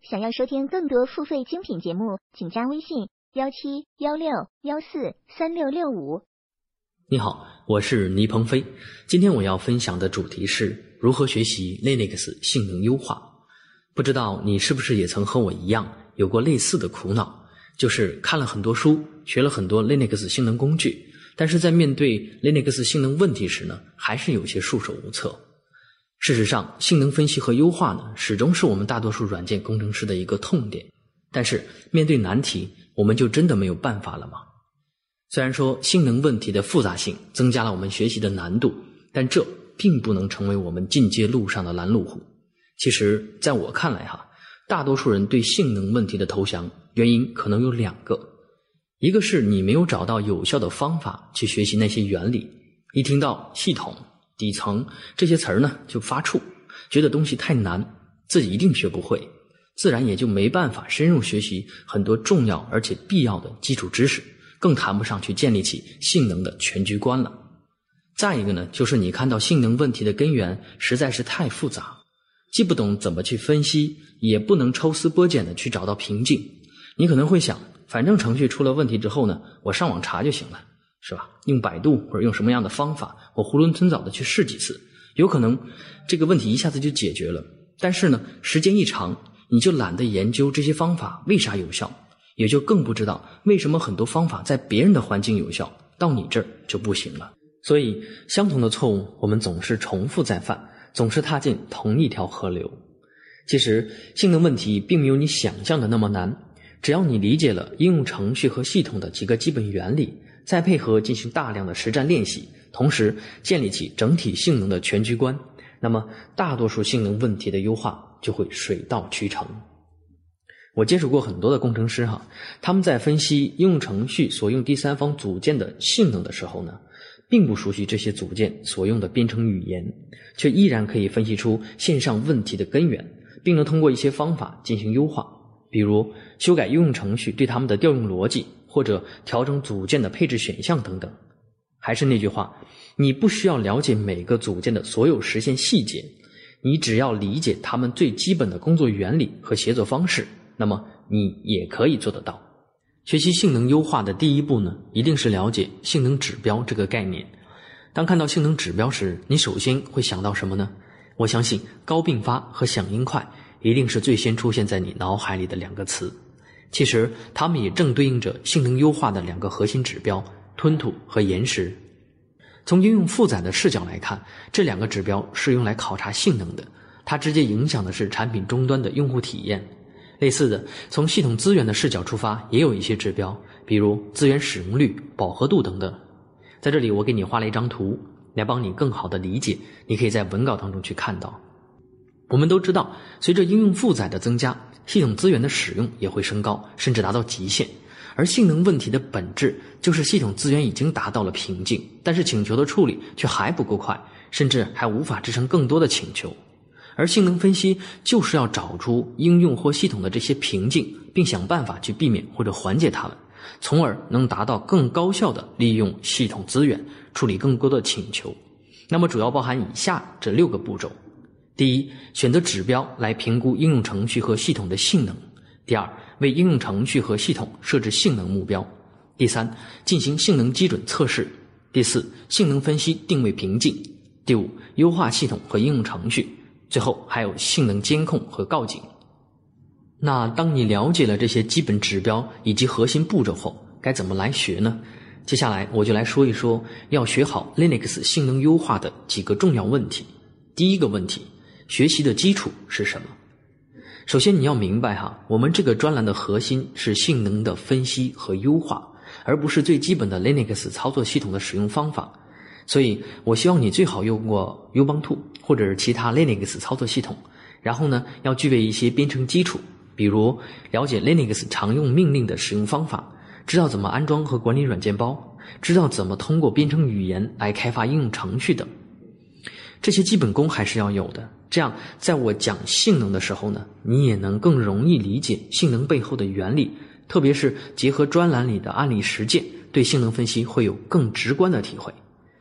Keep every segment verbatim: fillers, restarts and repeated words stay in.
想要收听更多付费精品节目，请加微信幺七幺六幺四三六六五。 你好，我是倪鹏飞。今天我要分享的主题是如何学习 Linux 性能优化。不知道你是不是也曾和我一样有过类似的苦恼，就是看了很多书，学了很多 Linux 性能工具，但是在面对 Linux 性能问题时呢，还是有些束手无策。事实上，性能分析和优化呢，始终是我们大多数软件工程师的一个痛点。但是面对难题，我们就真的没有办法了吗？虽然说性能问题的复杂性增加了我们学习的难度，但这并不能成为我们进阶路上的拦路虎。其实在我看来哈，大多数人对性能问题的投降，原因可能有两个。一个是你没有找到有效的方法去学习那些原理，一听到系统、底层这些词儿呢就发怵，觉得东西太难，自己一定学不会，自然也就没办法深入学习很多重要而且必要的基础知识，更谈不上去建立起性能的全局观了。再一个呢，就是你看到性能问题的根源实在是太复杂，既不懂怎么去分析，也不能抽丝剥茧的去找到瓶颈。你可能会想，反正程序出了问题之后呢，我上网查就行了，是吧？用百度或者用什么样的方法，我囫囵吞枣的去试几次，有可能这个问题一下子就解决了。但是呢，时间一长，你就懒得研究这些方法为啥有效，也就更不知道为什么很多方法在别人的环境有效，到你这儿就不行了。所以相同的错误我们总是重复再犯，总是踏进同一条河流。其实性能问题并没有你想象的那么难，只要你理解了应用程序和系统的几个基本原理，再配合进行大量的实战练习，同时建立起整体性能的全局观，那么大多数性能问题的优化就会水到渠成。我接触过很多的工程师哈，他们在分析应用程序所用第三方组件的性能的时候呢，并不熟悉这些组件所用的编程语言，却依然可以分析出线上问题的根源，并能通过一些方法进行优化，比如修改应用程序对它们的调用逻辑，或者调整组件的配置选项等等。还是那句话，你不需要了解每个组件的所有实现细节，你只要理解它们最基本的工作原理和协作方式，那么你也可以做得到。学习性能优化的第一步呢，一定是了解性能指标这个概念。当看到性能指标时，你首先会想到什么呢？我相信高并发和响应快一定是最先出现在你脑海里的两个词。其实它们也正对应着性能优化的两个核心指标，吞吐和延时。从应用负载的视角来看，这两个指标是用来考察性能的，它直接影响的是产品终端的用户体验。类似的，从系统资源的视角出发，也有一些指标，比如资源使用率、饱和度等等。在这里我给你画了一张图，来帮你更好的理解，你可以在文稿当中去看到。我们都知道，随着应用负载的增加，系统资源的使用也会升高，甚至达到极限。而性能问题的本质就是系统资源已经达到了瓶颈，但是请求的处理却还不够快，甚至还无法支撑更多的请求。而性能分析就是要找出应用或系统的这些瓶颈，并想办法去避免或者缓解它们，从而能达到更高效的利用系统资源，处理更多的请求。那么主要包含以下这六个步骤。第一，选择指标来评估应用程序和系统的性能。第二，为应用程序和系统设置性能目标。第三，进行性能基准测试。第四，性能分析定位瓶颈。第五，优化系统和应用程序。最后还有性能监控和告警。那当你了解了这些基本指标以及核心步骤后，该怎么来学呢？接下来我就来说一说要学好 Linux 性能优化的几个重要问题。第一个问题，学习的基础是什么？首先你要明白哈，我们这个专栏的核心是性能的分析和优化，而不是最基本的 Linux 操作系统的使用方法。所以我希望你最好用过 Ubuntu 或者是其他 Linux 操作系统，然后呢要具备一些编程基础，比如了解 Linux 常用命令的使用方法，知道怎么安装和管理软件包，知道怎么通过编程语言来开发应用程序等。这些基本功还是要有的，这样在我讲性能的时候呢，你也能更容易理解性能背后的原理，特别是结合专栏里的案例实践，对性能分析会有更直观的体会。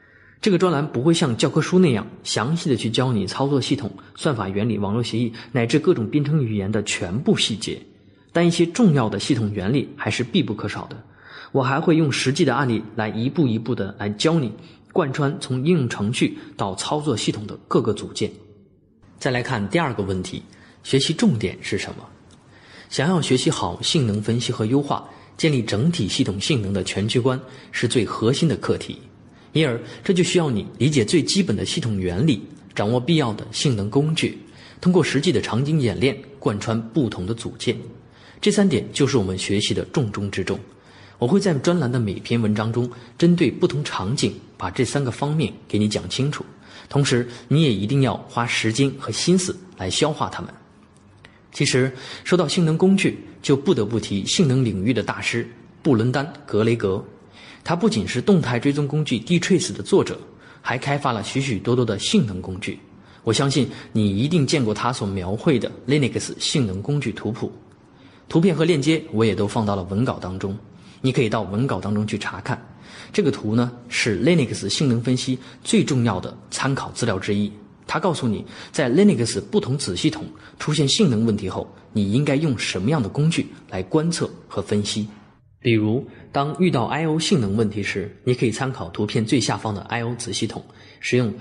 这个专栏不会像教科书那样详细的去教你操作系统、算法原理、网络协议乃至各种编程语言的全部细节，但一些重要的系统原理还是必不可少的。我还会用实际的案例来一步一步的来教你贯穿从应用程序到操作系统的各个组件。再来看第二个问题，学习重点是什么？想要学习好性能分析和优化，建立整体系统性能的全局观是最核心的课题，因而这就需要你理解最基本的系统原理，掌握必要的性能工具，通过实际的场景演练贯穿不同的组件。这三点就是我们学习的重中之重。我会在专栏的每篇文章中针对不同场景把这三个方面给你讲清楚，同时你也一定要花时间和心思来消化它们。其实说到性能工具，就不得不提性能领域的大师布伦丹·格雷格。他不仅是动态追踪工具 dtrace 的作者，还开发了许许多多的性能工具。我相信你一定见过他所描绘的 Linux 性能工具图谱，图片和链接我也都放到了文稿当中，你可以到文稿当中去查看。这个图呢，是 Linux 性能分析最重要的参考资料之一。它告诉你，在 Linux 不同子系统出现性能问题后，你应该用什么样的工具来观测和分析。比如，当遇到 I O 性能问题时，你可以参考图片最下方的 I O 子系统，使用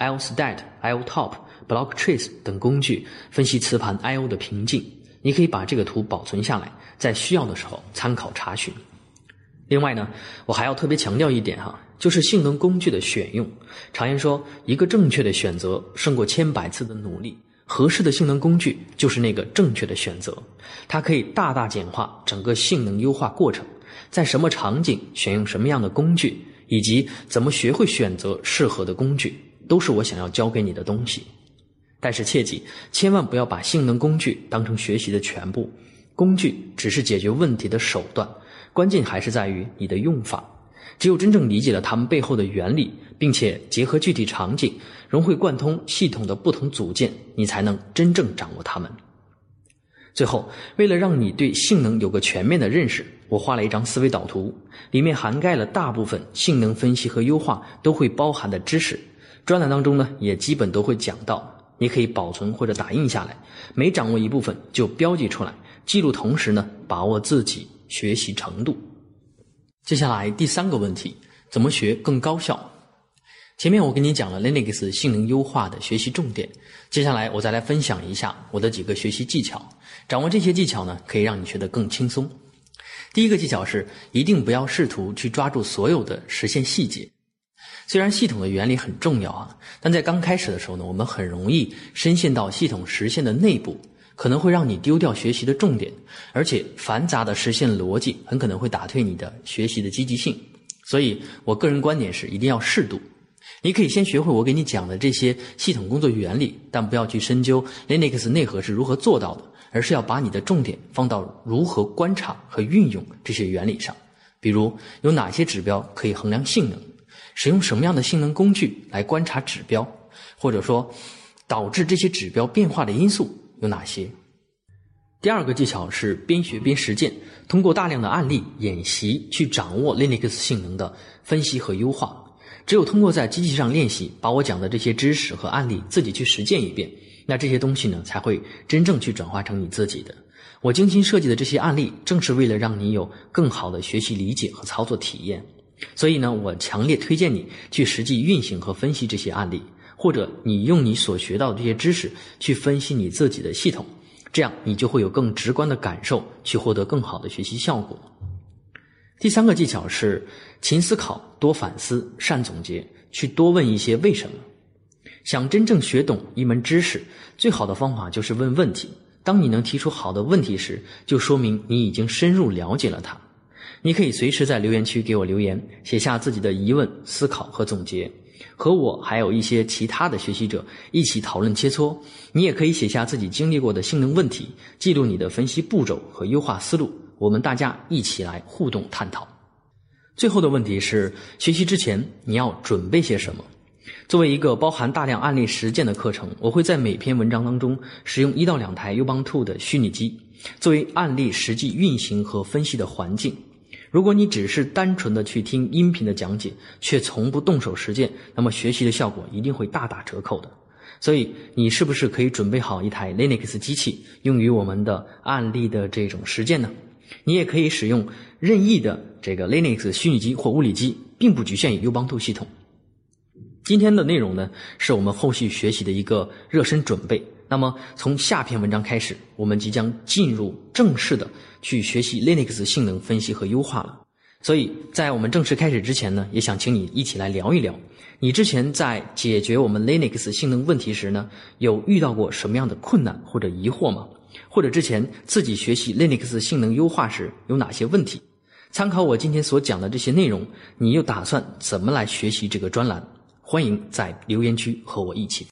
iostat、iotop、blocktrace 等工具分析磁盘 I O 的瓶颈。你可以把这个图保存下来，在需要的时候参考查询。另外呢，我还要特别强调一点哈，就是性能工具的选用。常言说，一个正确的选择胜过千百次的努力。合适的性能工具就是那个正确的选择，它可以大大简化整个性能优化过程。在什么场景选用什么样的工具，以及怎么学会选择适合的工具，都是我想要教给你的东西。但是切记，千万不要把性能工具当成学习的全部，工具只是解决问题的手段，关键还是在于你的用法。只有真正理解了它们背后的原理，并且结合具体场景，融会贯通系统的不同组件，你才能真正掌握它们。最后，为了让你对性能有个全面的认识，我画了一张思维导图，里面涵盖了大部分性能分析和优化都会包含的知识。专栏当中呢，也基本都会讲到，你可以保存或者打印下来，每掌握一部分就标记出来，记录同时呢，把握自己学习程度。接下来第三个问题，怎么学更高效？前面我跟你讲了 Linux 性能优化的学习重点，接下来我再来分享一下我的几个学习技巧。掌握这些技巧呢，可以让你学得更轻松。第一个技巧是，一定不要试图去抓住所有的实现细节。虽然系统的原理很重要啊，但在刚开始的时候呢，我们很容易深陷到系统实现的内部，可能会让你丢掉学习的重点，而且繁杂的实现逻辑很可能会打退你的学习的积极性。所以我个人观点是，一定要适度。你可以先学会我给你讲的这些系统工作原理，但不要去深究 Linux 内核是如何做到的，而是要把你的重点放到如何观察和运用这些原理上。比如有哪些指标可以衡量性能，使用什么样的性能工具来观察指标，或者说导致这些指标变化的因素有哪些。第二个技巧是边学边实践，通过大量的案例演习去掌握 Linux 性能的分析和优化。只有通过在机器上练习，把我讲的这些知识和案例自己去实践一遍，那这些东西呢，才会真正去转化成你自己的。我精心设计的这些案例，正是为了让你有更好的学习理解和操作体验。所以呢，我强烈推荐你去实际运行和分析这些案例，或者你用你所学到的这些知识去分析你自己的系统，这样你就会有更直观的感受，去获得更好的学习效果。第三个技巧是勤思考、多反思、善总结，去多问一些为什么。想真正学懂一门知识，最好的方法就是问问题。当你能提出好的问题时，就说明你已经深入了解了它。你可以随时在留言区给我留言，写下自己的疑问、思考和总结，和我还有一些其他的学习者一起讨论切磋。你也可以写下自己经历过的性能问题，记录你的分析步骤和优化思路，我们大家一起来互动探讨。最后的问题是，学习之前你要准备些什么？作为一个包含大量案例实践的课程，我会在每篇文章当中使用一到两台 Ubuntu 的虚拟机，作为案例实际运行和分析的环境。 如果你只是单纯的去听音频的讲解，却从不动手实践，那么学习的效果一定会大打折扣的。所以你是不是可以准备好一台 Linux 机器，用于我们的案例的这种实践呢？你也可以使用任意的这个 Linux 虚拟机或物理机，并不局限于 Ubuntu 系统。今天的内容呢，是我们后续学习的一个热身准备。那么从下篇文章开始，我们即将进入正式的去学习 Linux 性能分析和优化了。所以在我们正式开始之前呢，也想请你一起来聊一聊，你之前在解决我们 Linux 性能问题时呢，有遇到过什么样的困难或者疑惑吗？或者之前自己学习 Linux 性能优化时有哪些问题？参考我今天所讲的这些内容，你又打算怎么来学习这个专栏？欢迎在留言区和我一起